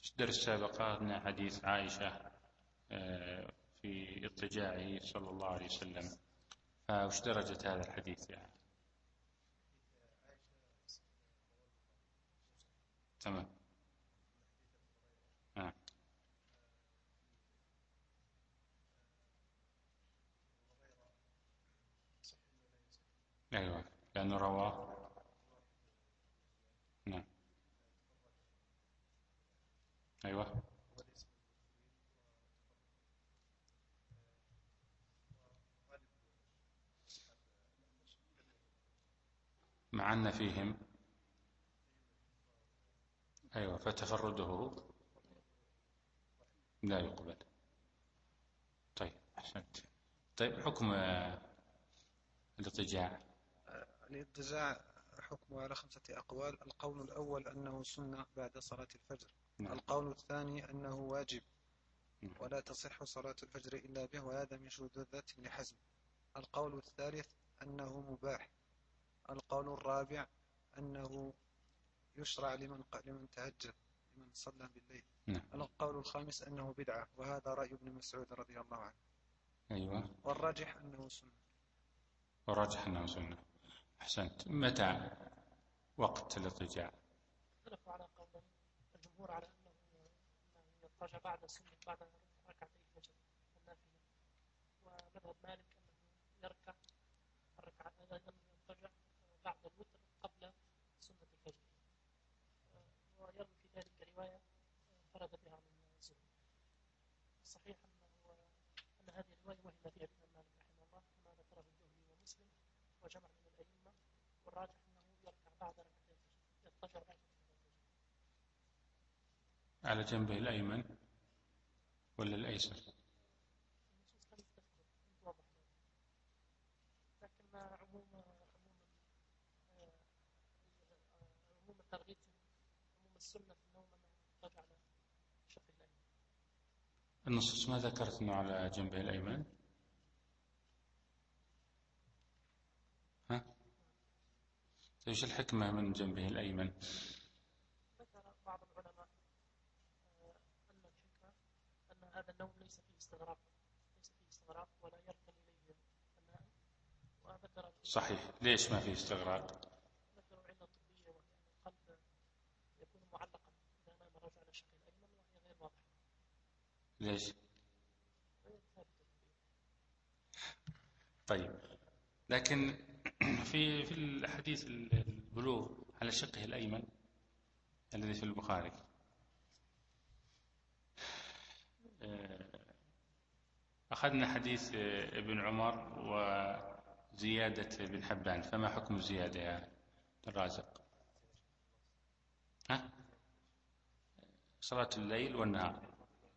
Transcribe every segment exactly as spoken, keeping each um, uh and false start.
في الدرس السابق أخذنا حديث عائشة في اضطجاعه صلى الله عليه وسلم، فوش درجة هذا الحديث يعني؟ تمام. آه. أيوة، لأنه رواه. نعم. أيوة. مع أن فيهم. أيوة، فتفرده لا يقبل. طيب أحسنت. طيب حكم الاضطجاع. الاضطجاع حكمه على خمسة أقوال. القول الأول أنه سنة بعد صلاة الفجر. نعم. القول الثاني أنه واجب نعم. ولا تصح صلاة الفجر إلا به، وهذا من شذوذات ابن حزم. القول الثالث أنه مباح. القول الرابع أنه يشرع لمن لمن تهجد، لمن صلى بالليل. نعم. القول الخامس أنه بدعة، وهذا رأي ابن مسعود رضي الله عنه. أيوة. والراجح أنه سنة. والراجح أنه سنة. أحسنت. متى وقت الاضطجاع؟ اختلفوا على قولين. الجمهور على أنه يضطجع بعد سنة بعد ركعتي الفجر النافلة، ومذهب مالك أنه يركع الركعة يضطجع بعد الوتر قبل سنة الفجر، ويروي في ذلك رواية فرد بها من الزهري. الصحيح أنه أن هذه الرواية وهم بها الإمام مالك رحمه الله كما ذكره الزهري ومسلم وجمع من الأئمة، والراجح أنه يركع بعد ركعتي الفجر، يضطجع بعد ركعتي الفجر. على جنبه الأيمن ولا الأيسر؟ النصوص لم تذكر توضح ذلك، لكن عموم عموم عموم الترغيب عموم السنة في النوم أنه يضطجع على شقه الأيمن. النصوص ما ذكرت أنه على جنبه الأيمن؟ ها؟ ايش الحكمة من جنبه الأيمن؟ ذكر بعض العلماء أن الحكمة أن هذا النوم ليس فيه استغراق، ليس فيه استغراق ولا يركن إليه النائم. وذكر صحيح. ليش ما فيه استغراق؟ ذكروا علة طبية، وهي أن القلب يكون معلقا إذا نام الرجل على شقه الأيمن، وهي غير واضحة. ليش؟ غير ثابتة. طيب، لكن في في الحديث البلوغ على شقه الأيمن الذي في البخاري أخذنا حديث ابن عمر وزيادة بن حبان، فما حكم الزيادة يا الرازق؟ ها؟ صلاة الليل والنهار.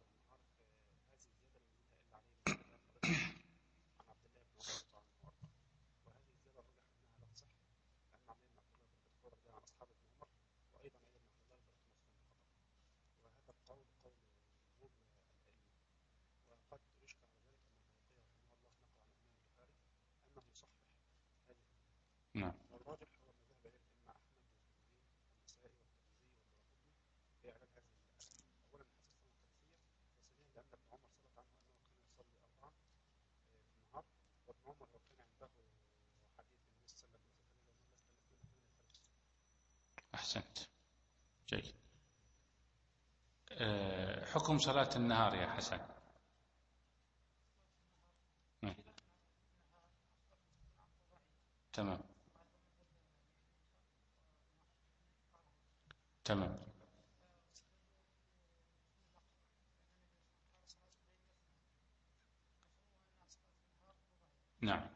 نعم. والراجح هو ما ذهب إليه الإمام أحمد والنسائي والترمذي والدارقطني في إعلان هذه الأحاديث. أولا حسب السنة الحديثية، وثانيا لأن ابن عمر ثبت عنه أنه كان يصلي أربعا في النهار. وابن عمر لو كان عنده حديث النبي صلى الله عليه وسلم ليس له من الثلاث. أحسنت. جيد. حكم صلاة النهار يا حسن. تمام. تمام. نعم.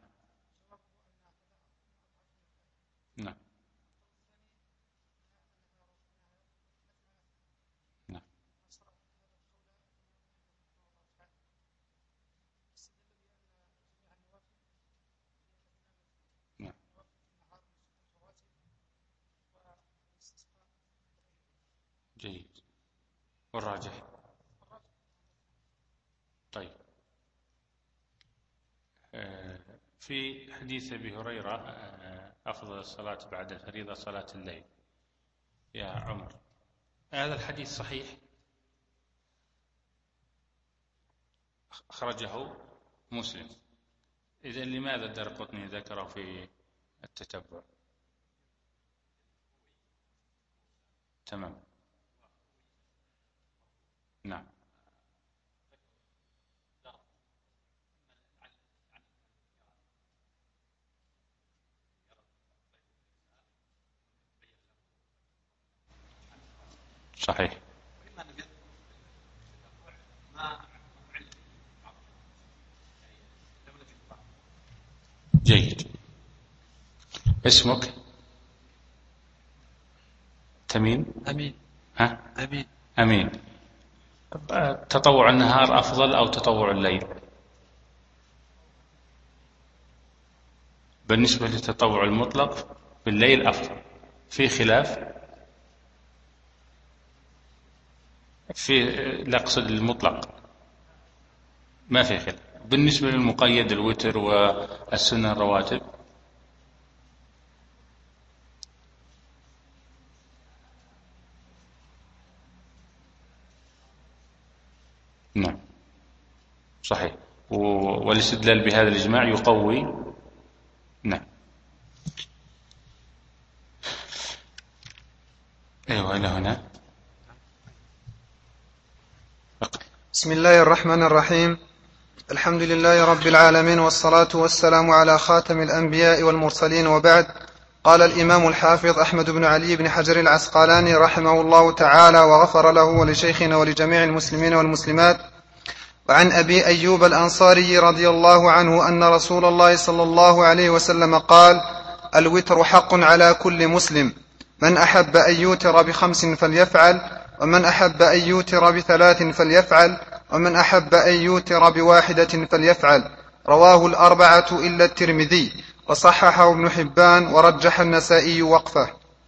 نعم. نعم. نعم. جيد. والراجح؟ طيب، في حديث أبي هريرة أفضل الصلاة بعد الفريضة صلاة الليل يا عمر، هذا الحديث صحيح؟ أخرجه مسلم. إذن لماذا الدارقطني ذكره في التتبع؟ تمام. نعم. صحيح. جيد. اسمك؟ تميم؟ أمين. ها؟ أمين. أمين. تطوع النهار أفضل أو تطوع الليل؟ بالنسبة للتطوع المطلق بالليل أفضل، في خلاف في لا أقصد المطلق ما في خلاف. بالنسبة للمقيد الوتر والسنة الرواتب نعم صحيح، والاستدلال بهذا الإجماع يقوي. نعم. أيوة إلى هنا. بسم الله الرحمن الرحيم. الحمد لله رب العالمين، والصلاة والسلام على خاتم الأنبياء والمرسلين، وبعد. قال الإمام الحافظ أحمد بن علي بن حجر العسقلاني رحمه الله تعالى وغفر له ولشيخنا ولجميع المسلمين والمسلمات: وعن أبي أيوب الأنصاري رضي الله عنه أن رسول الله صلى الله عليه وسلم قال: الوتر حق على كل مسلم، من أحب أن يوتر بخمس فليفعل، ومن أحب أن يوتر بثلاث فليفعل، ومن أحب أن يوتر بواحدة فليفعل. رواه الأربعة إلا الترمذي، وصححه ابن حبان، ورجح النسائي وقفه.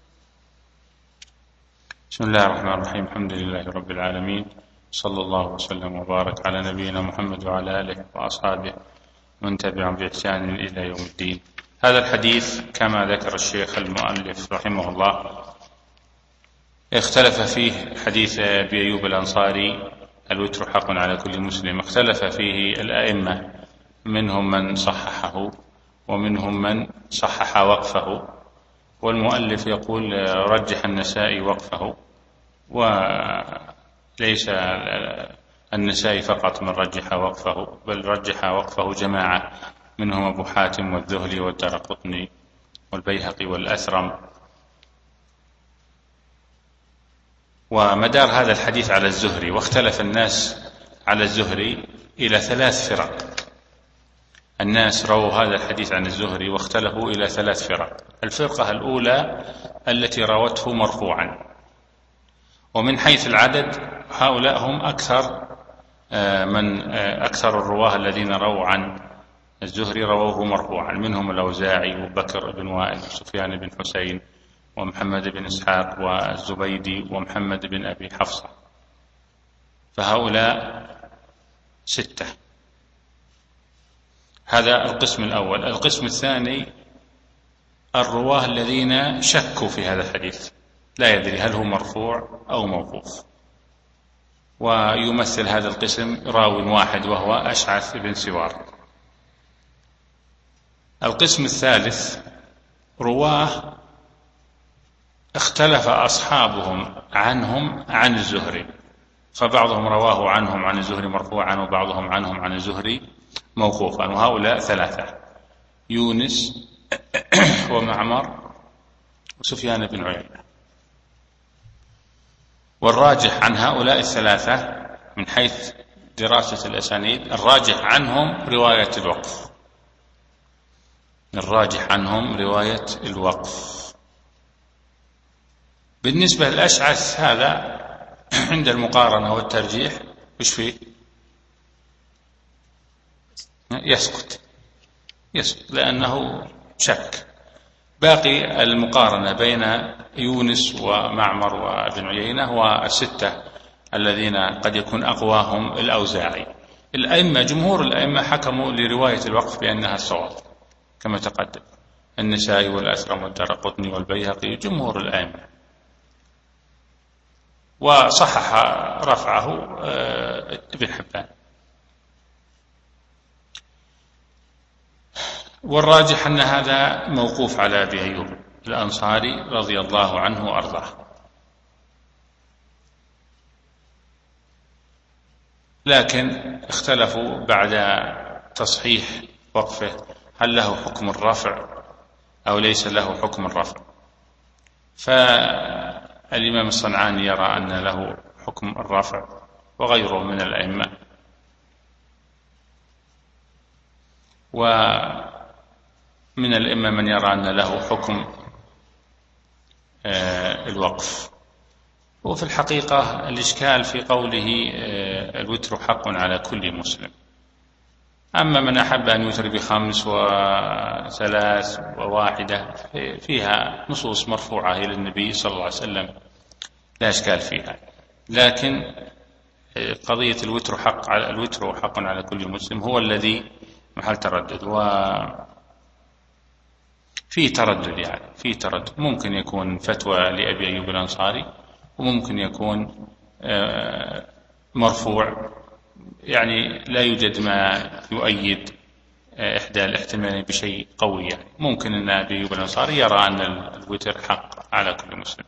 بسم الله الرحمن الرحيم. الحمد لله رب العالمين، صلى الله وسلم وبارك على نبينا محمد وعلى آله وأصحابه من تبعهم بإحسان إلى يوم الدين. هذا الحديث كما ذكر الشيخ المؤلف رحمه الله اختلف فيه حديث أبي أيوب الأنصاري: الوتر حق على كل مسلم. اختلف فيه الأئمة، منهم من صححه ومنهم من صحح وقفه، والمؤلف يقول رجح النسائي وقفه، وليس النسائي فقط من رجح وقفه، بل رجح وقفه جماعة، منهم أبو حاتم والذهلي والدارقطني والبيهقي والأثرم. ومدار هذا الحديث على الزهري، واختلف الناس على الزهري إلى ثلاث فرق. الناس رووا هذا الحديث عن الزهري واختلفوا إلى ثلاث فرق. الفرقة الأولى التي روته مرفوعا، ومن حيث العدد هؤلاء هم أكثر من أكثر الرواه الذين رووا عن الزهري رووه مرفوعا، منهم الأوزاعي وبكر بن وائل وسفيان بن حسين ومحمد بن إسحاق والزبيدي ومحمد بن أبي حفصة، فهؤلاء ستة. هذا القسم الأول. القسم الثاني الرواه الذين شكوا في هذا الحديث، لا يدري هل هو مرفوع أو موقوف، ويمثل هذا القسم راو واحد وهو أشعث بن سوار. القسم الثالث رواه اختلف أصحابهم عنهم عن الزهري، فبعضهم رواه عنهم عن الزهري مرفوعا، وبعضهم عنهم عن الزهري موقوفا، وهؤلاء ثلاثة: يونس ومعمر وسفيان بن عيينة. والراجح عن هؤلاء الثلاثة من حيث دراسة الأسانيد، الراجح عنهم رواية الوقف، الراجح عنهم رواية الوقف. بالنسبة للأشعث هذا عند المقارنة والترجيح وش فيه؟ يسقط يسقط لأنه شك. باقي المقارنة بين يونس ومعمر وابن عيينة والستة الذين قد يكون أقواهم الأوزاعي. الأئمة جمهور الأئمة حكموا لرواية الوقف بأنها الصواب كما تقدم، النسائي والأثرم والدارقطني والبيهقي جمهور الأئمة، وصحح رفعه ابن حبان. والراجح أن هذا موقوف على أبي أيوب الأنصاري رضي الله عنه وأرضاه. لكن اختلفوا بعد تصحيح وقفه هل له حكم الرفع أو ليس له حكم الرفع. فالإمام الصنعاني يرى أن له حكم الرفع وغيره من الأئمة، ومن الأئمة من يرى أن له حكم الوقف. وفي الحقيقة الإشكال في قوله الوتر حق على كل مسلم. أما من أحب أن يوتر بخمس وثلاث وواحدة فيها نصوص مرفوعة إلى النبي صلى الله عليه وسلم لا إشكال فيها. لكن قضية الوتر حق على الوتر حق على كل مسلم هو الذي محل تردد، وفي تردد يعني في تردد ممكن يكون فتوى لأبي أيوب الأنصاري وممكن يكون مرفوع، يعني لا يوجد ما يؤيد إحدى الاحتمالين بشيء قوي. يعني ممكن أن أبي أيوب الأنصاري يرى أن الوتر حق على كل مسلم.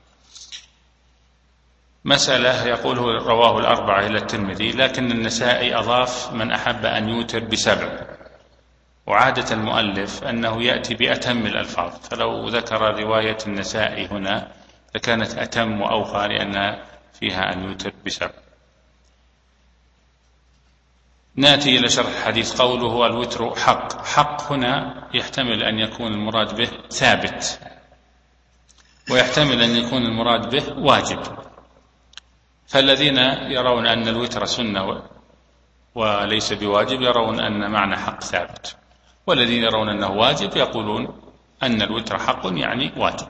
مسألة يقول رواه الأربعة إلى الترمذي، لكن النسائي أضاف من أحب أن يوتر بسبع، وعادة المؤلف أنه يأتي بأتم الألفاظ، فلو ذكر رواية النسائي هنا لكانت أتم وأوفى لأن فيها أن يوتر بسبع. نأتي إلى شرح الحديث. قوله الوتر حق، حق هنا يحتمل أن يكون المراد به ثابت، ويحتمل أن يكون المراد به واجب. فالذين يرون أن الوتر سنة وليس بواجب يرون أن معنى حق ثابت، والذين يرون أنه واجب يقولون أن الوتر حق يعني واجب.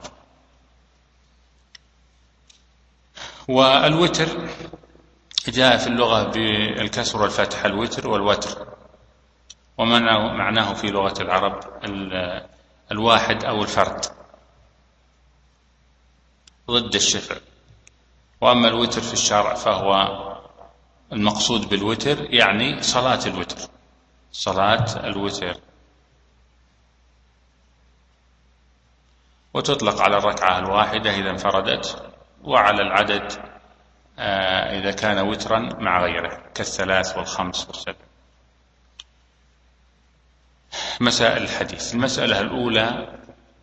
والوتر جاء في اللغة بالكسر والفتح، الوتر والوتر، ومعناه في لغة العرب الواحد أو الفرد ضد الشفع. وأما الوتر في الشرع فهو المقصود بالوتر يعني صلاة الوتر، صلاة الوتر، وتطلق على الركعة الواحدة إذا انفردت، وعلى العدد إذا كان وترا مع غيره كالثلاث والخمس والسبع. مسائل الحديث. المسألة الأولى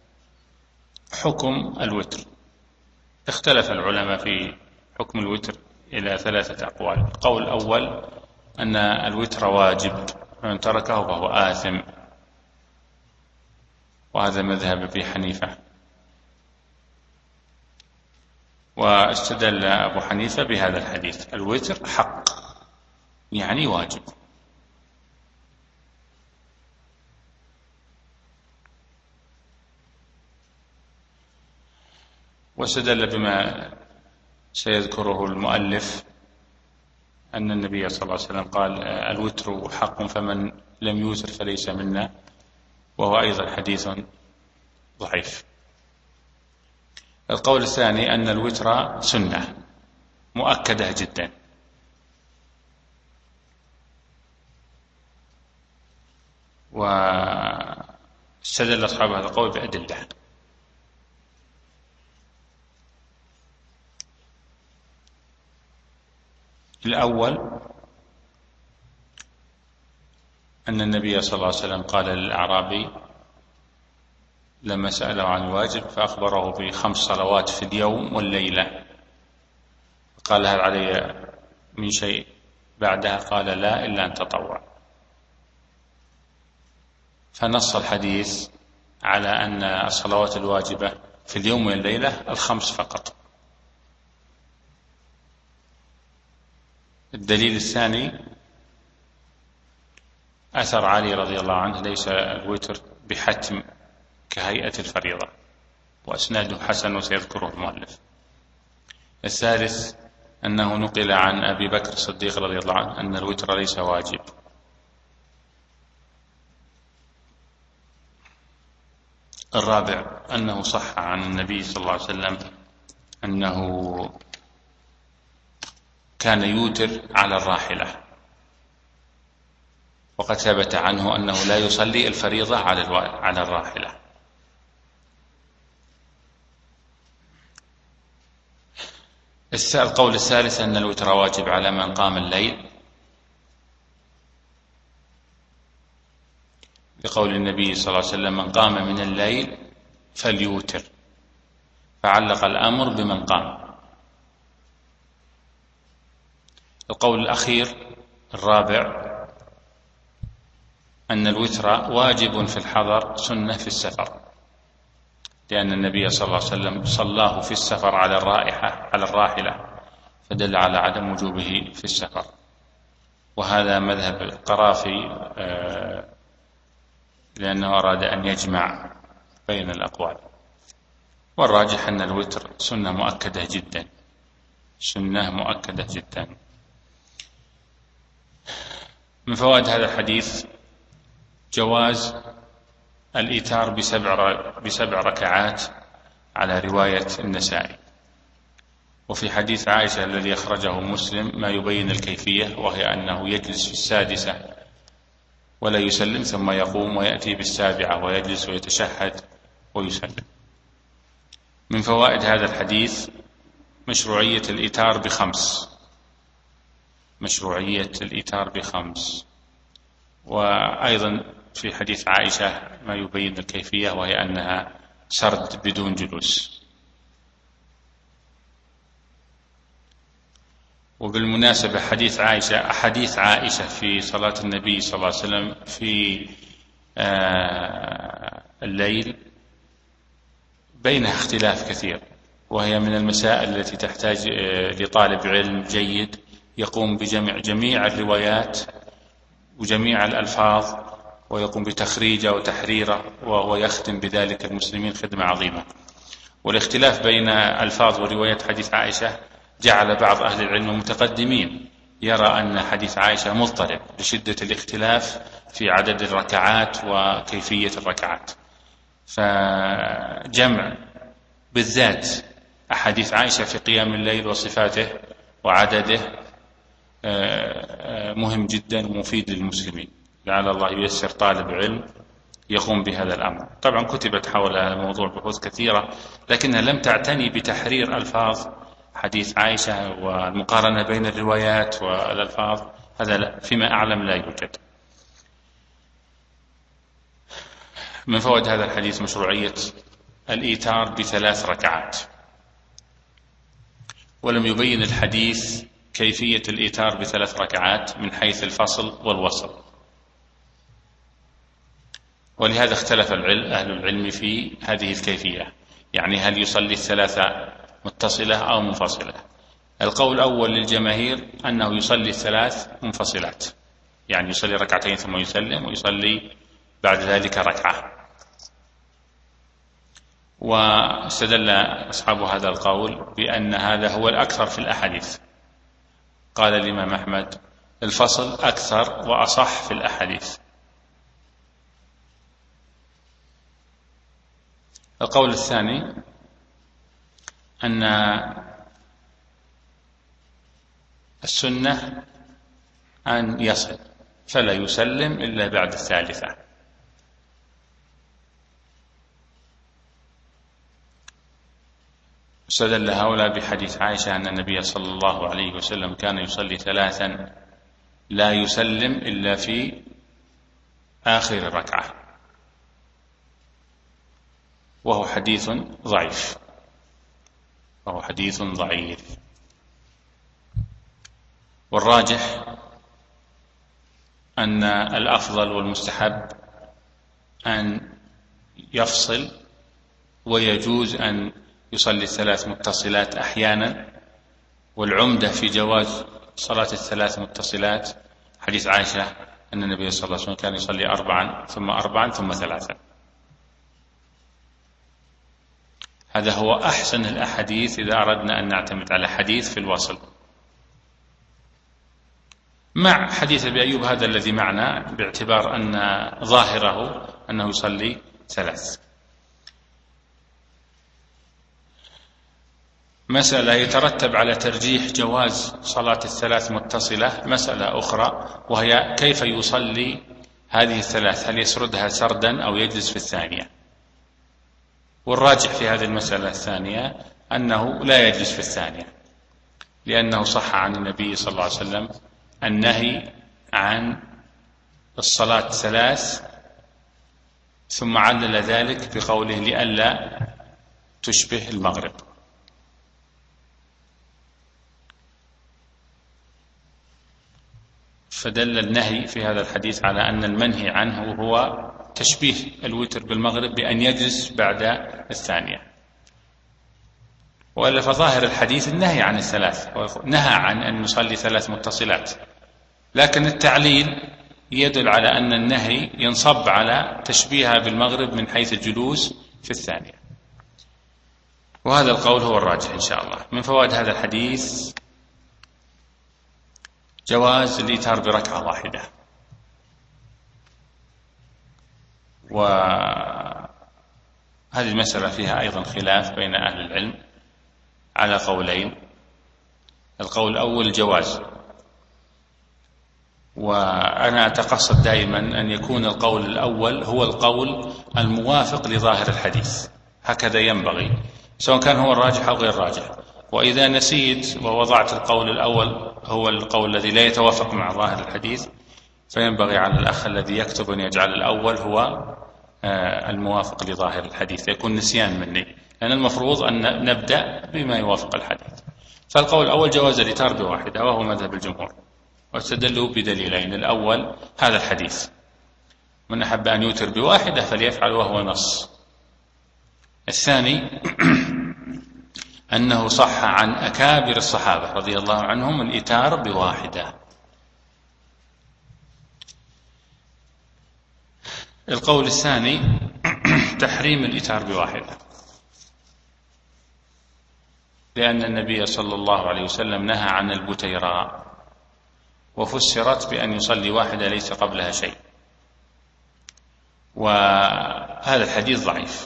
حكم الوتر. اختلف العلماء في حكم الوتر إلى ثلاثة أقوال. القول الأول أن الوتر واجب، من تركه فهو آثم، وهذا مذهب أبي حنيفة. واستدل أبو حنيفة بهذا الحديث الوتر حق يعني واجب. واستدل بما سيذكره المؤلف أن النبي صلى الله عليه وسلم قال الوتر حق فمن لم يوتر فليس منا، وهو أيضا حديث ضعيف. القول الثاني أن الوتر سنة مؤكدة جدا، واستدل أصحاب هذا القول بأدلة. الأول أن النبي صلى الله عليه وسلم قال للأعرابي لما سأله عن الواجب فأخبره بخمس صلوات في اليوم والليلة، قال هل علي من شيء بعدها؟ قال لا إلا أن تطوع. فنص الحديث على أن الصلوات الواجبة في اليوم والليلة الخمس فقط. الدليل الثاني أثر علي رضي الله عنه ليس الوتر بحتم كهيئة الفريضة، وأسناده حسن وسيذكره المؤلف. الثالث أنه نقل عن أبي بكر الصديق رضي الله عنه أن الوتر ليس واجب. الرابع أنه صح عن النبي صلى الله عليه وسلم أنه كان يوتر على الراحلة، وقد ثبت عنه أنه لا يصلي الفريضة على الراحلة. القول الثالث أن الوتر واجب على من قام الليل، لقول النبي صلى الله عليه وسلم: من قام من الليل فليوتر، فعلق الأمر بمن قام. القول الأخير الرابع أن الوتر واجب في الحضر سنة في السفر، لأن النبي صلى الله عليه وسلم صلاه في السفر على الرائحة على الراحلة، فدل على عدم وجوبه في السفر. وهذا مذهب القرافي لأنه أراد أن يجمع بين الأقوال. والراجح أن الوتر سنة مؤكدة جدا، سنة مؤكدة جدا. من فوائد هذا الحديث جواز الإيتار بسبع بسبع ركعات على رواية النسائي. وفي حديث عائشة الذي أخرجه مسلم ما يبين الكيفية، وهي أنه يجلس في السادسة ولا يسلم، ثم يقوم ويأتي بالسابعة ويجلس ويتشهد ويسلم. من فوائد هذا الحديث مشروعية الإيتار بخمس مشروعية الإيتار بخمس وأيضا في حديث عائشة ما يبين الكيفية، وهي أنها سرد بدون جلوس. وبالمناسبة حديث عائشة أحاديث عائشة في صلاة النبي صلى الله عليه وسلم في الليل بينها اختلاف كثير، وهي من المسائل التي تحتاج لطالب علم جيد يقوم بجمع جميع الروايات وجميع الألفاظ ويقوم بتخريجه وتحريره، وهو يخدم بذلك المسلمين خدمة عظيمة. والاختلاف بين ألفاظ وروايات حديث عائشة جعل بعض أهل العلم المتقدمين يرى أن حديث عائشة مضطرب لشدة الاختلاف في عدد الركعات وكيفية الركعات، فجمع بالذات أحاديث عائشة في قيام الليل وصفاته وعدده مهم جدا ومفيد للمسلمين. لعل الله ييسر طالب علم يقوم بهذا الأمر. طبعا كتبت حول هذا الموضوع بحوث كثيرة، لكنها لم تعتني بتحرير ألفاظ حديث عائشة والمقارنة بين الروايات والألفاظ، هذا فيما أعلم لا يوجد. من فوائد هذا الحديث مشروعية الإيتار بثلاث ركعات، ولم يبين الحديث كيفية الإيتار بثلاث ركعات من حيث الفصل والوصل، ولهذا اختلف أهل العلم في هذه الكيفية، يعني هل يصلي الثلاثة متصلة أو منفصلة. القول الأول للجماهير أنه يصلي الثلاث منفصلات، يعني يصلي ركعتين ثم يسلم ويصلي بعد ذلك ركعة. واستدل أصحاب هذا القول بأن هذا هو الأكثر في الأحاديث. قال الإمام أحمد: الفصل أكثر وأصح في الأحاديث. القول الثاني أن السنة أن يصل فلا يسلم إلا بعد الثالثة. استدل هؤلاء بحديث عائشة أن النبي صلى الله عليه وسلم كان يصلي ثلاثا لا يسلم إلا في آخر الركعة، وهو حديث ضعيف وهو حديث ضعيف. والراجح أن الأفضل والمستحب أن يفصل، ويجوز أن يصلي الثلاث متصلات أحيانا، والعمدة في جواز صلاة الثلاث متصلات حديث عائشة أن النبي صلى الله عليه وسلم كان يصلي أربعا ثم أربعا ثم ثلاثا. هذا هو أحسن الأحاديث إذا أردنا أن نعتمد على حديث في الوصل، مع حديث أبي أيوب هذا الذي معنا، باعتبار أن ظاهره أنه يصلي ثلاث. مسألة يترتب على ترجيح جواز صلاة الثلاث متصلة مسألة أخرى، وهي كيف يصلي هذه الثلاث، هل يسردها سردا أو يجلس في الثانية. والراجح في هذه المسألة الثانية أنه لا يجلس في الثانية، لأنه صح عن النبي صلى الله عليه وسلم النهي عن الصلاة ثلاث، ثم علل ذلك بقوله لئلا تشبه المغرب. فدل النهي في هذا الحديث على أن المنهي عنه هو تشبيه الوتر بالمغرب بأن يجلس بعد الثانية، وإلا فظاهر الحديث النهي عن الثلاث، نهى عن أن نصلي ثلاث متصلات، لكن التعليل يدل على أن النهي ينصب على تشبيهها بالمغرب من حيث الجلوس في الثانية، وهذا القول هو الراجح إن شاء الله. من فوائد هذا الحديث جواز الإيتار بركعة واحدة، وهذه المسألة فيها أيضا خلاف بين أهل العلم على قولين. القول الأول جواز، وأنا أتقصد دائما أن يكون القول الأول هو القول الموافق لظاهر الحديث، هكذا ينبغي، سواء كان هو الراجح أو غير راجح. وإذا نسيت ووضعت القول الأول هو القول الذي لا يتوافق مع ظاهر الحديث، فينبغي على الأخ الذي يكتب أن يجعل الأول هو الموافق لظاهر الحديث، يكون نسيان مني، لأن المفروض أن نبدأ بما يوافق الحديث. فالقول الأول جواز الإيتار بواحدة، وهو مذهب الجمهور، واستدلوا بدليلين. الأول هذا الحديث: من أحب أن يوتر بواحدة فليفعل، وهو نص. الثاني أنه صح عن أكابر الصحابة رضي الله عنهم الإيتار بواحدة. القول الثاني تحريم الإيتار بواحدة، لأن النبي صلى الله عليه وسلم نهى عن البتيراء، وفسرت بأن يصلي واحدة ليس قبلها شيء، وهذا الحديث ضعيف.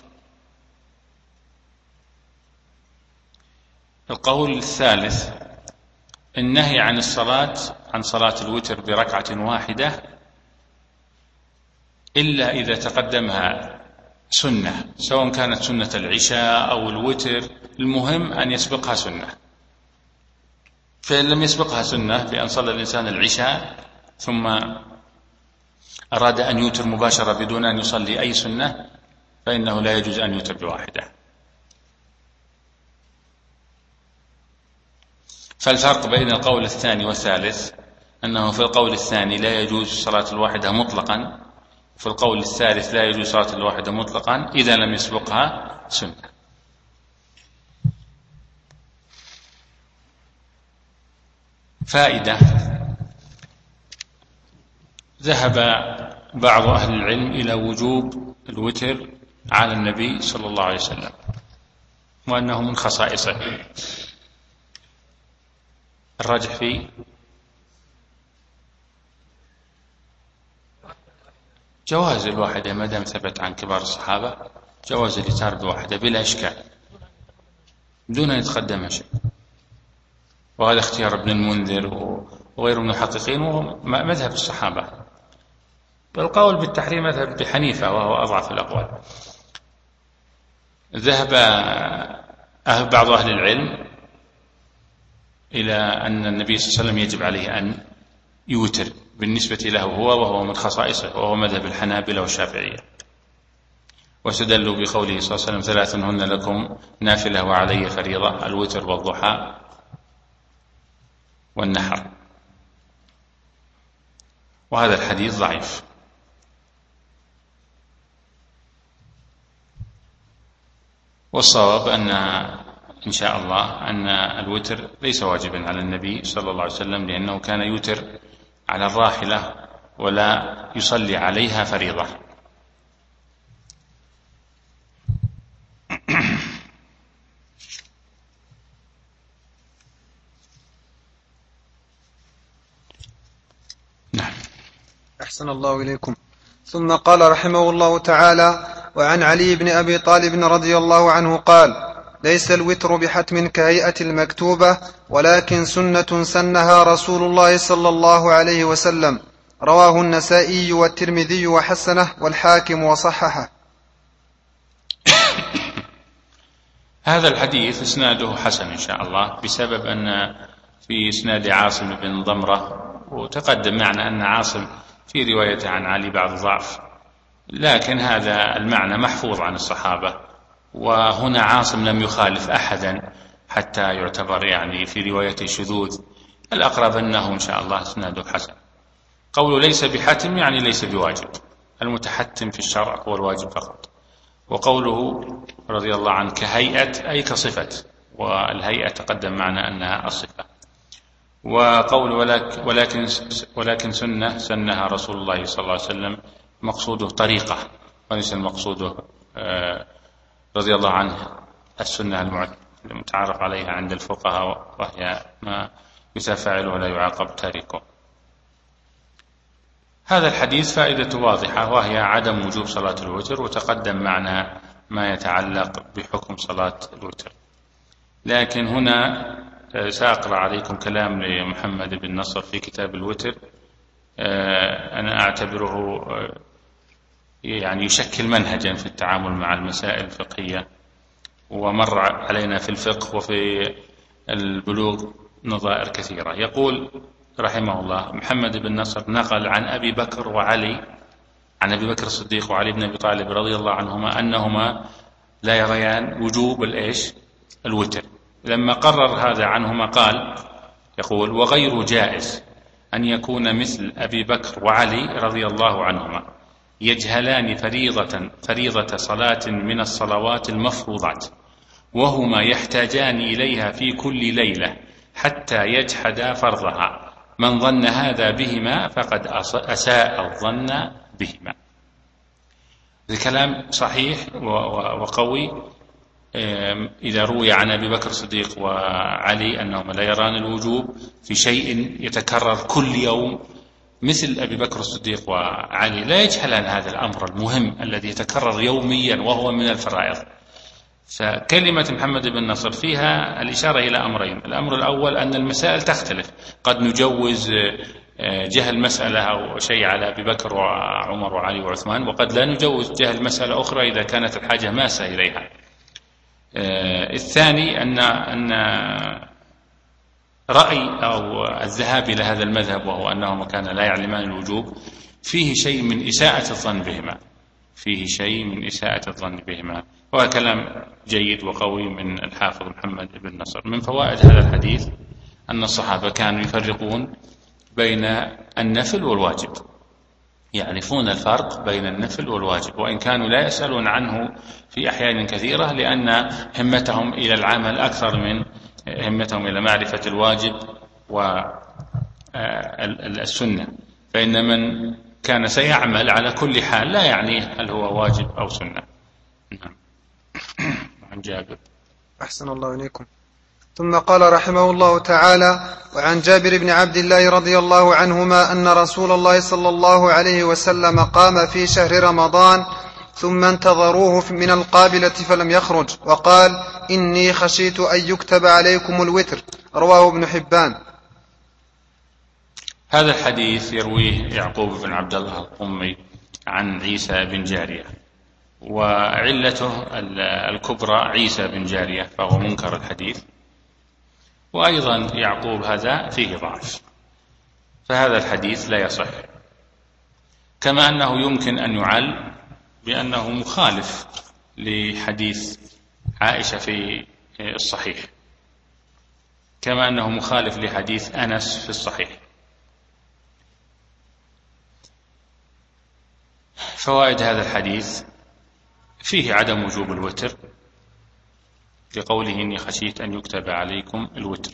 القول الثالث النهي عن الصلاة عن صلاة الوتر بركعة واحدة إلا إذا تقدمها سنة، سواء كانت سنة العشاء أو الوتر، المهم أن يسبقها سنة. فإن لم يسبقها سنة بأن صلى الإنسان العشاء ثم أراد أن يوتر مباشرة بدون أن يصلي أي سنة، فإنه لا يجوز أن يوتر بواحدة. فالفرق بين القول الثاني والثالث أنه في القول الثاني لا يجوز صلاة الواحدة مطلقا، في القول الثالث لا يجوز صلاة الواحدة مطلقا إذا لم يسبقها سنة. فائدة: ذهب بعض أهل العلم إلى وجوب الوتر على النبي صلى الله عليه وسلم، وأنه من خصائصه. الراجح فيه جواز الواحدة ما دام ثبت عن كبار الصحابة، جواز الإيتار بواحدة بلا إشكال دون أن يتقدم شيء، وهذا اختيار ابن المنذر وغيره من المحققين ومذهب الصحابة. والقول بالتحريم مذهب بحنيفة وهو أضعف الأقوال. ذهب بعض أهل العلم إلى أن النبي صلى الله عليه وسلم يجب عليه أن يوتر بالنسبة له هو، وهو من خصائصه، وهو مذهب الحنابلة والشافعية، واستدلوا بقوله صلى الله عليه وسلم: ثلاث هن لكم نافلة وعلي فريضة، الوتر والضحى والنحر. وهذا الحديث ضعيف. والصواب أن إن شاء الله أن الوتر ليس واجبا على النبي صلى الله عليه وسلم، لأنه كان يوتر على الراحلة ولا يصلي عليها فريضة. نعم. أحسن الله إليكم. ثم قال رحمه الله تعالى: وعن علي بن أبي طالب رضي الله عنه قال: ليس الوتر بحتم كهيئة المكتوبة، ولكن سنة سنها رسول الله صلى الله عليه وسلم. رواه النسائي والترمذي وحسنه والحاكم وصححه. هذا الحديث اسناده حسن إن شاء الله، بسبب أن في اسناد عاصم بن ضمرة، وتقدم معنا أن عاصم في روايته عن علي بعض ضعف، لكن هذا المعنى محفوظ عن الصحابة، وهنا عاصم لم يخالف أحدا حتى يعتبر يعني في روايته شذوذ. الأقرب أنه إن شاء الله اسناده حسن. قوله ليس بحتم يعني ليس بواجب، المتحتم في الشرع هو الواجب فقط. وقوله رضي الله عنه كهيئة أي كصفة، والهيئة تقدم معنا أنها الصفة. وقول ولكن, ولكن سنة سنها رسول الله صلى الله عليه وسلم، مقصوده طريقة وليس المقصوده رضي الله عنه السنة المتعارف عليها عند الفقهاء، وهي ما يتفاعل ولا يعاقب تاركه. هذا الحديث فائدة واضحة، وهي عدم وجوب صلاة الوتر، وتقدم معنا ما يتعلق بحكم صلاة الوتر. لكن هنا سأقرأ عليكم كلام لمحمد بن نصر في كتاب الوتر، أنا أعتبره يعني يشكل منهجا في التعامل مع المسائل الفقهية، ومر علينا في الفقه وفي البلوغ نظائر كثيرة. يقول رحمه الله محمد بن نصر نقل عن أبي بكر وعلي، عن أبي بكر الصديق وعلي بن أبي طالب رضي الله عنهما أنهما لا يريان وجوب الإيش الوتر. لما قرر هذا عنهما قال، يقول وغير جائز أن يكون مثل أبي بكر وعلي رضي الله عنهما يجهلان فريضة, فريضة صلاة من الصلوات المفروضات، وهما يحتاجان إليها في كل ليلة حتى يجحدا فرضها. من ظن هذا بهما فقد أساء الظن بهما. هذا كلام صحيح وقوي. إذا روي عن أبي بكر الصديق وعلي أنهم لا يران الوجوب في شيء يتكرر كل يوم مثل أبي بكر الصديق وعلي، لا يجهلان هذا الأمر المهم الذي يتكرر يوميا وهو من الفرائض. فكلمة محمد بن نصر فيها الإشارة إلى أمرين. الأمر الأول أن المسائل تختلف، قد نجوز جهل مسألة أو شيء على أبي بكر وعمر وعلي وعثمان، وقد لا نجوز جهل مسألة أخرى إذا كانت الحاجة ماسة إليها. الثاني أن أن رأي أو الذهاب إلى هذا المذهب، وهو أنهما كان لا يعلمان الوجوب، فيه شيء من إساءة الظن بهما، فيه شيء من إساءة الظن بهما. وهو كلام جيد وقوي من الحافظ محمد بن نصر. من فوائد هذا الحديث أن الصحابة كانوا يفرقون بين النفل والواجب، يعرفون الفرق بين النفل والواجب، وإن كانوا لا يسألون عنه في أحيان كثيرة، لأن همتهم إلى العمل أكثر من همتهم إلى معرفة الواجب والسنة. فإن من كان سيعمل على كل حال لا يعنيه هل هو واجب أو سنة. عن جابر. أحسن الله إليكم. ثم قال رحمه الله تعالى: وعن جابر بن عبد الله رضي الله عنهما أن رسول الله صلى الله عليه وسلم قام في شهر رمضان ثم انتظروه من القابلة فلم يخرج، وقال: إني خشيت أن يكتب عليكم الوتر. رواه ابن حبان. هذا الحديث يرويه يعقوب بن عبد الله القمي عن عيسى بن جارية، وعلته الكبرى عيسى بن جارية فهو منكر الحديث، وأيضا يعقوب هذا فيه ضعف، فهذا الحديث لا يصح. كما أنه يمكن أن يعل بأنه مخالف لحديث عائشة في الصحيح، كما أنه مخالف لحديث أنس في الصحيح. فوائد هذا الحديث: فيه عدم وجوب الوتر لقوله إني خشيت أن يكتب عليكم الوتر،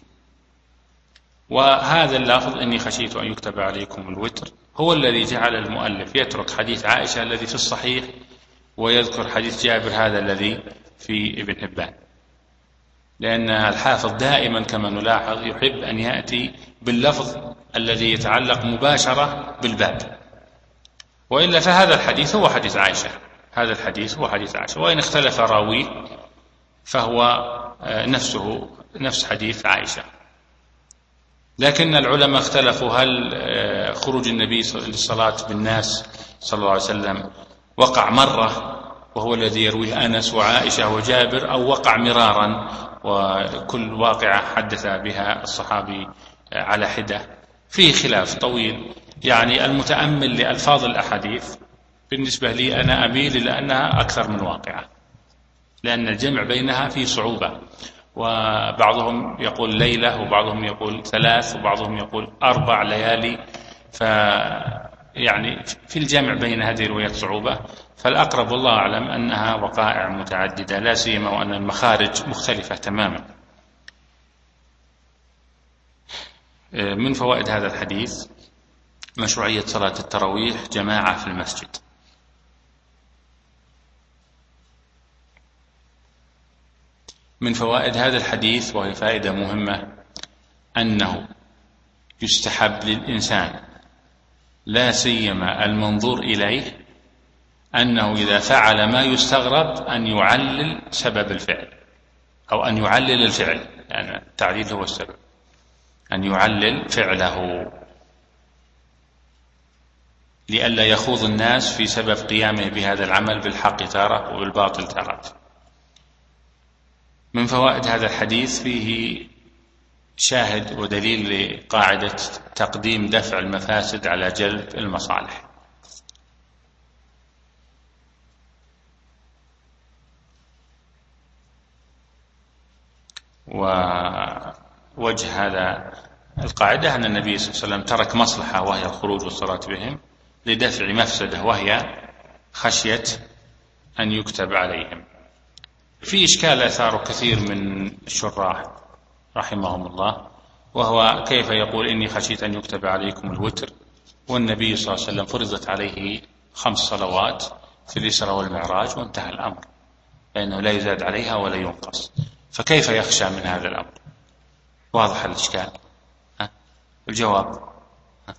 وهذا اللفظ إني خشيت أن يكتب عليكم الوتر هو الذي جعل المؤلف يترك حديث عائشة الذي في الصحيح ويذكر حديث جابر هذا الذي في ابن حبان، لأن الحافظ دائما كما نلاحظ يحب أن يأتي باللفظ الذي يتعلق مباشرة بالباب، وإلا فهذا الحديث هو حديث عائشة، هذا الحديث هو حديث عائشة، وإن اختلف راويه فهو نفسه نفس حديث عائشة. لكن العلماء اختلفوا هل خروج النبي للصلاة بالناس صلى الله عليه وسلم وقع مرة وهو الذي يرويه أنس وعائشة وجابر، أو وقع مرارا وكل واقعة حدث بها الصحابي على حدة. فيه خلاف طويل. يعني المتأمل لألفاظ الأحاديث بالنسبة لي أنا أميل إلى أنها أكثر من واقعة، لأن الجمع بينها فيه صعوبة، وبعضهم يقول ليلة وبعضهم يقول ثلاث وبعضهم يقول أربع ليالي، ف يعني في الجمع بين هذه الروايات صعوبة. فالأقرب والله أعلم أنها وقائع متعددة، لا سيما وأن المخارج مختلفة تماما. من فوائد هذا الحديث مشروعية صلاة التراويح جماعة في المسجد. من فوائد هذا الحديث، وهي فائدة مهمة، أنه يستحب للإنسان لا سيما المنظور إليه أنه إذا فعل ما يستغرب أن يعلل سبب الفعل، أو أن يعلل الفعل، يعني التعليل هو السبب، أن يعلل فعله لئلا يخوض الناس في سبب قيامه بهذا العمل بالحق تارة وبالباطل تارة. من فوائد هذا الحديث فيه شاهد ودليل لقاعدة تقديم دفع المفاسد على جلب المصالح. ووجه هذا القاعدة أن النبي صلى الله عليه وسلم ترك مصلحة وهي الخروج والصلاة بهم لدفع مفسدة وهي خشية أن يكتب عليهم. في إشكال أثاره كثير من الشراح رحمهم الله، وهو كيف يقول إني خشيت أن يكتب عليكم الوتر والنبي صلى الله عليه وسلم فرضت عليه خمس صلوات في الإسراء والمعراج وانتهى الأمر، لأنه لا يزاد عليها ولا ينقص، فكيف يخشى من هذا الأمر؟ واضح الإشكال. ها؟ الجواب ها؟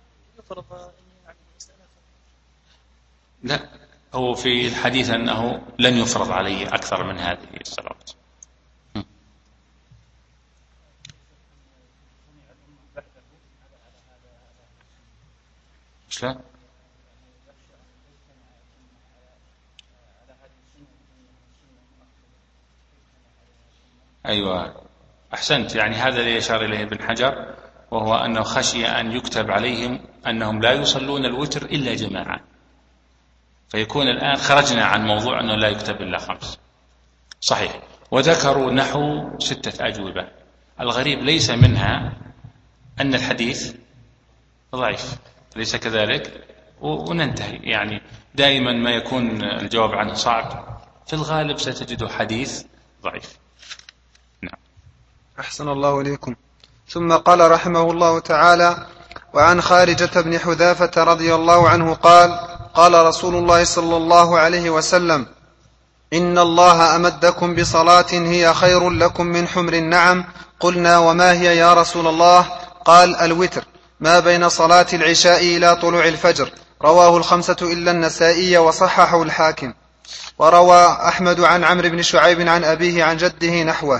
لا، هو في الحديث أنه لن يفرض عليه أكثر من هذه الصلوات. شلون؟ أيوة أحسنت، يعني هذا الذي يشار إليه ابن حجر، وهو أنه خشي أن يكتب عليهم أنهم لا يصلون الوتر إلا جماعة، فيكون الآن خرجنا عن موضوع أنه لا يكتب إلا خمس. صحيح. وذكروا نحو ستة أجوبة، الغريب ليس منها أن الحديث ضعيف، ليس كذلك؟ وننتهي. يعني دائما ما يكون الجواب عنه صعب، في الغالب ستجد حديث ضعيف. نعم. أحسن الله إليكم. ثم قال رحمه الله تعالى: وعن خارجة بن حذافة رضي الله عنه قال: قال رسول الله صلى الله عليه وسلم: إن الله أمدكم بصلاة هي خير لكم من حمر النعم. قلنا: وما هي يا رسول الله؟ قال: الوتر، ما بين صلاة العشاء إلى طلوع الفجر. رواه الخمسة إلا النسائي وصححه الحاكم. وروى أحمد عن عمرو بن شعيب عن أبيه عن جده نحوه.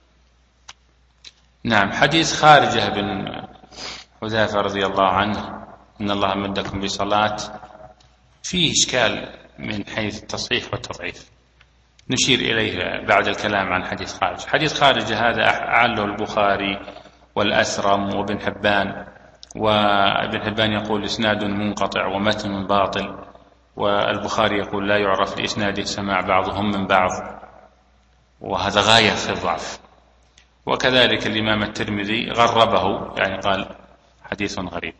نعم. حديث خارجة بن حذافة رضي الله عنه إن الله أمدكم بصلاة فيه إشكال من حيث التصحيح والتضعيف، نشير إليه بعد الكلام عن حديث خارج. حديث خارج هذا أعله البخاري والأثرم وابن حبان، وابن حبان يقول إسناد منقطع ومتن باطل، والبخاري يقول لا يعرف لإسناده سماع بعضهم من بعض، وهذا غاية في الضعف. وكذلك الإمام الترمذي غربه، يعني قال حديث غريب.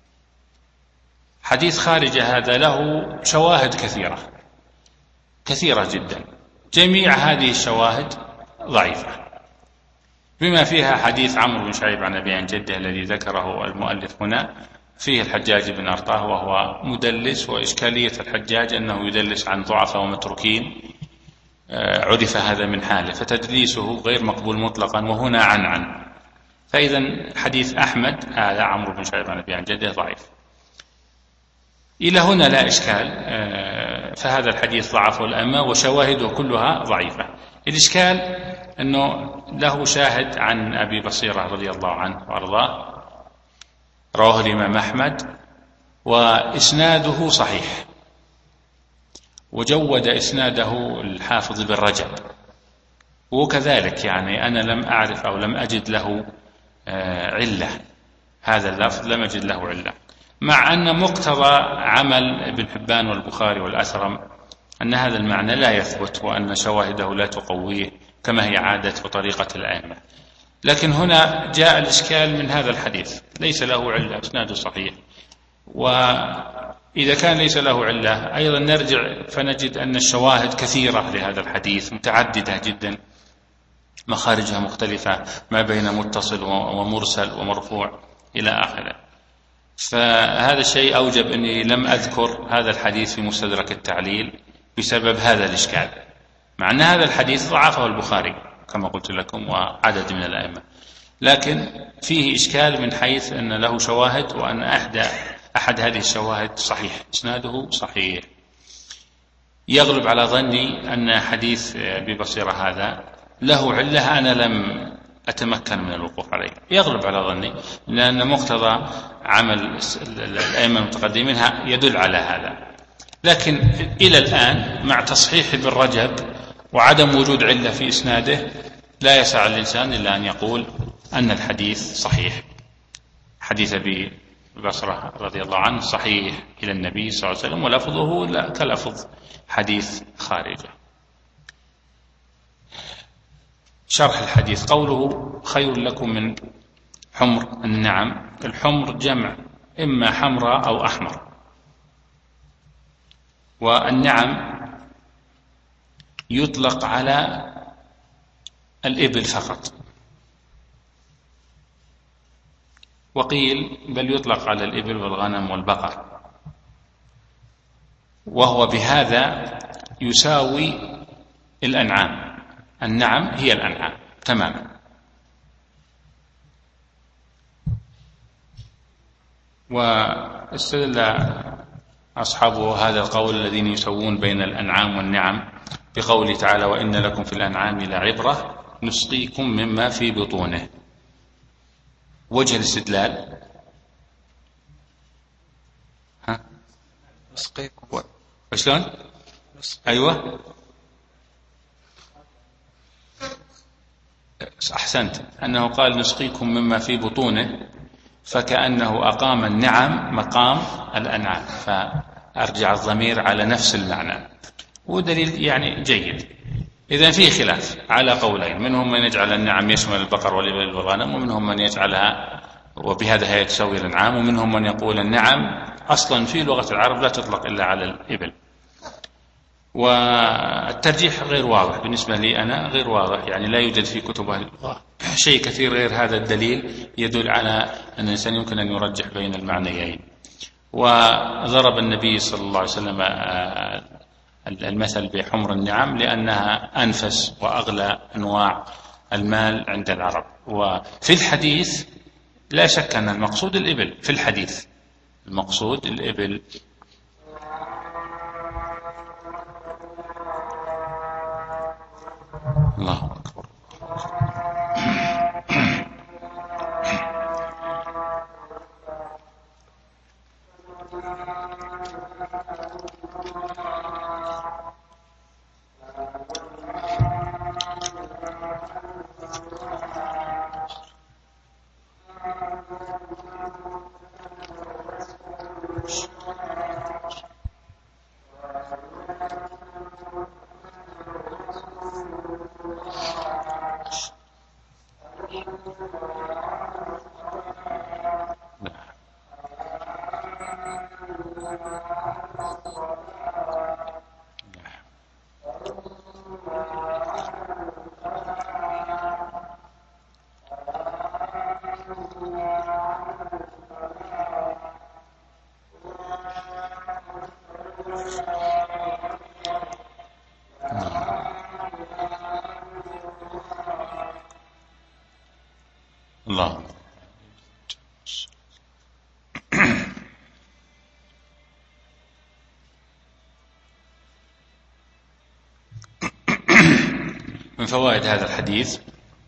حديث خارجة هذا له شواهد كثيرة كثيرة جدا، جميع هذه الشواهد ضعيفة، بما فيها حديث عمرو بن شعيب عن أبي عن جده الذي ذكره المؤلف هنا، فيه الحجاج بن أرطاه وهو مدلس، وإشكالية الحجاج أنه يدلس عن ضعفاء ومتروكين، عرف هذا من حاله، فتدليسه غير مقبول مطلقا، وهنا عن عن فإذا حديث أحمد هذا عمرو بن شعيب عن أبي عن جده ضعيف. إلى هنا لا إشكال، فهذا الحديث ضعفه الأئمة وشواهده كلها ضعيفة. الإشكال أنه له شاهد عن أبي بصيرة رضي الله عنه وأرضاه، رواه الإمام أحمد وإسناده صحيح، وجود إسناده الحافظ بن رجب، وكذلك يعني أنا لم أعرف أو لم أجد له علة، هذا اللفظ لم أجد له علة، مع أن مقتضى عمل ابن حبان والبخاري والأثرم أن هذا المعنى لا يثبت، وأن شواهده لا تقويه كما هي عادة وطريقة الأئمة. لكن هنا جاء الإشكال من هذا الحديث، ليس له علة، إسناده صحيح، وإذا كان ليس له علة أيضا نرجع فنجد أن الشواهد كثيرة لهذا الحديث متعددة جدا، مخارجها مختلفة ما بين متصل ومرسل ومرفوع إلى آخره. فهذا الشيء أوجب أني لم أذكر هذا الحديث في مستدرك التعليل بسبب هذا الإشكال، مع أن هذا الحديث ضعفه البخاري كما قلت لكم وعدد من الأئمة، لكن فيه إشكال من حيث أن له شواهد، وأن أحد أحد هذه الشواهد صحيح، إسناده صحيح. يغلب على ظني أن حديث ببصيرة هذا له علة أنا لم أتمكن من الوقوف عليه، يغلب على ظني، لأن مقتضى عمل الأئمة المتقدمين يدل على هذا. لكن إلى الآن مع تصحيح ابن رجب وعدم وجود علة في إسناده لا يسع الإنسان إلا أن يقول أن الحديث صحيح. حديث أبي بصرة رضي الله عنه صحيح إلى النبي صلى الله عليه وسلم، ولفظه كلفظ حديث خارجه. شرح الحديث، قوله خير لكم من حمر النعم، الحمر جمع إما حمراء أو أحمر، والنعم يطلق على الإبل فقط، وقيل بل يطلق على الإبل والغنم والبقر، وهو بهذا يساوي الأنعام، النعم هي الأنعام تماما. واستدل أصحابه هذا القول الذين يسوون بين الأنعام والنعم بقوله تعالى وإن لكم في الأنعام لعبرة نسقيكم مما في بطونه. وجه الاستدلال ها نسقيكم شلون؟ أيوة أحسنت، أنه قال نسقيكم مما في بطونه، فكأنه أقام النعم مقام الأنعام، فأرجع الضمير على نفس المعنى، ودليل يعني جيد. إذن فيه خلاف على قولين، منهم من يجعل النعم يشمل البقر والإبل والغنم، ومنهم من يجعلها وبهذا هي تسوي الأنعام، ومنهم من يقول النعم أصلا في لغة العرب لا تطلق إلا على الإبل. والترجيح غير واضح بالنسبة لي أنا، غير واضح، يعني لا يوجد في كتب أهل اللغة شيء كثير غير هذا الدليل يدل على أن الإنسان يمكن أن يرجح بين المعنيين. وضرب النبي صلى الله عليه وسلم المثل بحمر النعم لأنها أنفس وأغلى أنواع المال عند العرب. وفي الحديث لا شك أن المقصود الإبل، في الحديث المقصود الإبل. الله أكبر. الله. من فوائد هذا الحديث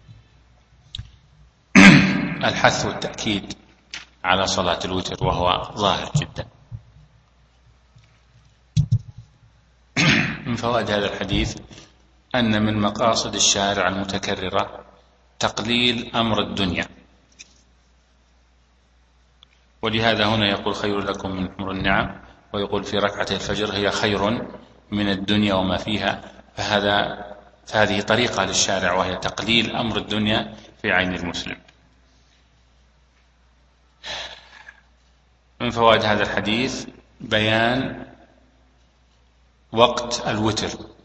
الحث والتأكيد على صلاة الوتر، وهو ظاهر جدا. من فوائد هذا الحديث أن من مقاصد الشارع المتكررة تقليل أمر الدنيا، ولهذا هنا يقول خير لكم من حمر النعم، ويقول في ركعة الفجر هي خير من الدنيا وما فيها. فهذا فهذه طريقة للشارع، وهي تقليل أمر الدنيا في عين المسلم. من فوائد هذا الحديث بيان وقت الوتر،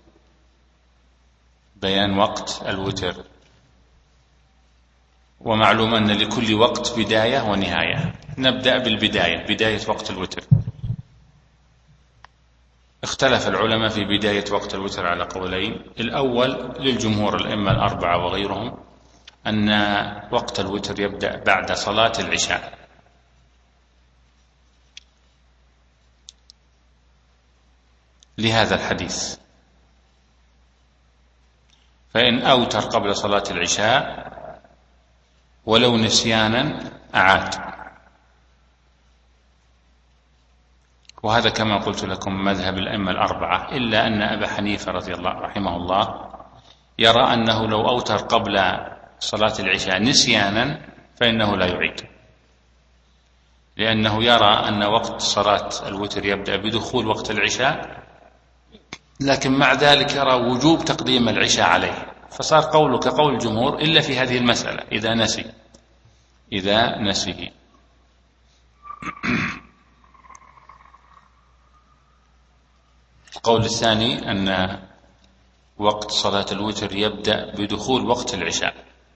بيان وقت الوتر ومعلوم أن لكل وقت بداية ونهاية. نبدأ بالبداية، بداية وقت الوتر. اختلف العلماء في بداية وقت الوتر على قولين. الأول للجمهور الأئمة الأربعة وغيرهم أن وقت الوتر يبدأ بعد صلاة العشاء، لهذا الحديث، فإن أوتر قبل صلاة العشاء ولو نسيانا أعاد. وهذا كما قلت لكم مذهب الأئمة الأربعة، إلا أن أبا حنيفة رضي الله رحمه الله يرى أنه لو أوتر قبل صلاة العشاء نسيانا فإنه لا يعيد، لأنه يرى أن وقت صلاة الوتر يبدأ بدخول وقت العشاء، لكن مع ذلك يرى وجوب تقديم العشاء عليه، فصار قوله كقول الجمهور إلا في هذه المسألة إذا نسي إذا نسيه. القول الثاني أن وقت صلاة الوتر يبدأ بدخول وقت العشاء،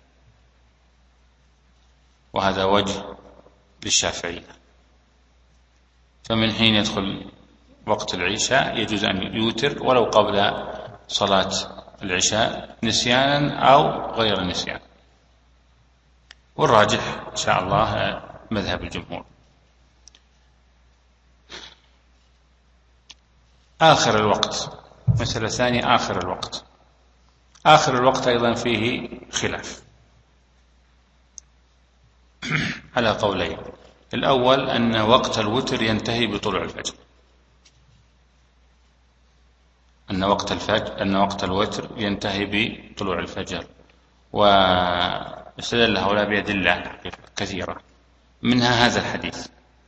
وهذا وجه للشافعية، فمن حين يدخل وقت العشاء يجوز أن يوتر ولو قبل صلاة العشاء نسيانا أو غير نسيان، والراجح إن شاء الله مذهب الجمهور. آخر الوقت، مسألة ثانية، آخر الوقت. آخر الوقت أيضا فيه خلاف على قولين. الأول أن وقت الوتر ينتهي بطلوع الفجر، أن وقت الفجر أن وقت الوتر ينتهي بطلوع الفجر، واستدل هؤلاء بأدلة كثيرة، منها هذا الحديث،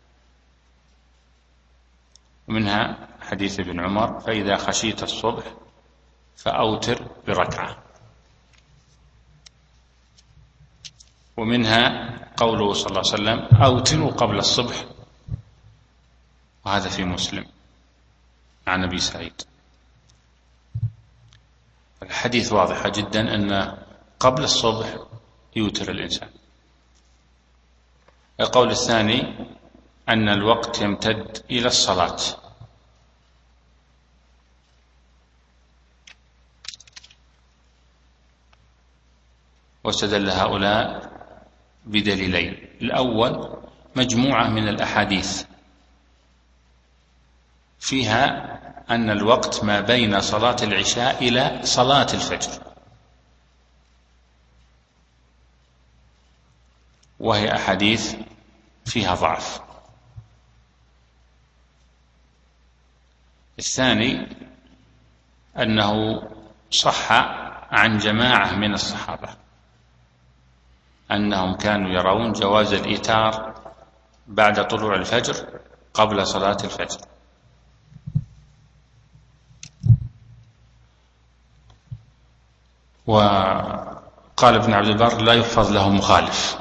ومنها حديث ابن عمر فإذا خشيت الصبح فأوتر بركعة، ومنها قوله صلى الله عليه وسلم أوتروا قبل الصبح، وهذا في مسلم عن أبي سعيد. الحديث واضحة جدا أن قبل الصبح يوتر الإنسان. القول الثاني أن الوقت يمتد إلى الصلاة، واستدل هؤلاء بدليلين. الأول مجموعة من الأحاديث فيها أن الوقت ما بين صلاة العشاء إلى صلاة الفجر، وهي أحاديث فيها ضعف. الثاني أنه صح عن جماعة من الصحابة أنهم كانوا يرون جواز الإيتار بعد طلوع الفجر قبل صلاة الفجر. وقال ابن عبد البر لا يحفظ له مخالف.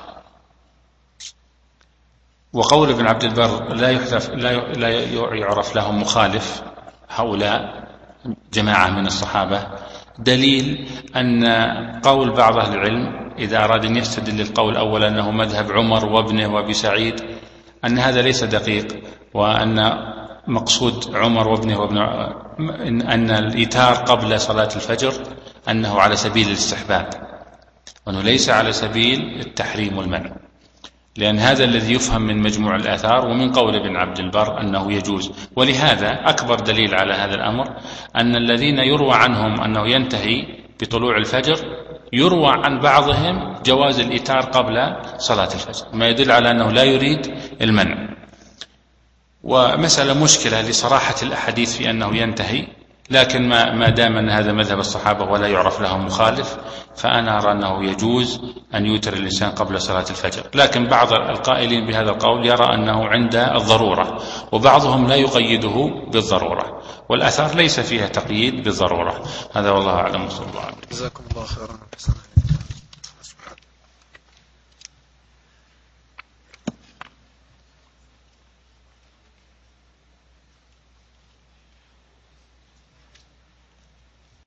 وقول ابن عبد البر لا يحذف لا يعرف له مخالف هؤلاء جماعة من الصحابة دليل أن قول بعض أهل العلم إذا أراد أن يستدل القول الأول أنه مذهب عمر وابنه وابي سعيد أن هذا ليس دقيق، وأن مقصود عمر وابنه وابن أن الإيتار قبل صلاة الفجر أنه على سبيل الاستحباب، وأنه ليس على سبيل التحريم والمنع، لأن هذا الذي يفهم من مجموع الآثار ومن قول ابن عبد البر أنه يجوز. ولهذا أكبر دليل على هذا الأمر أن الذين يروى عنهم أنه ينتهي بطلوع الفجر يروى عن بعضهم جواز الإيتار قبل صلاة الفجر، ما يدل على أنه لا يريد المنع. ومسألة مشكلة لصراحة الأحاديث في أنه ينتهي، لكن ما, ما دام أن هذا مذهب الصحابة ولا يعرف لهم مخالف، فأنا أرى أنه يجوز أن يوتر الإنسان قبل صلاة الفجر. لكن بعض القائلين بهذا القول يرى أنه عند الضرورة، وبعضهم لا يقيده بالضرورة، والآثار ليس فيها تقييد بالضرورة. هذا والله أعلم. صلى الله عليه وسلم. جزاكم الله خيرا.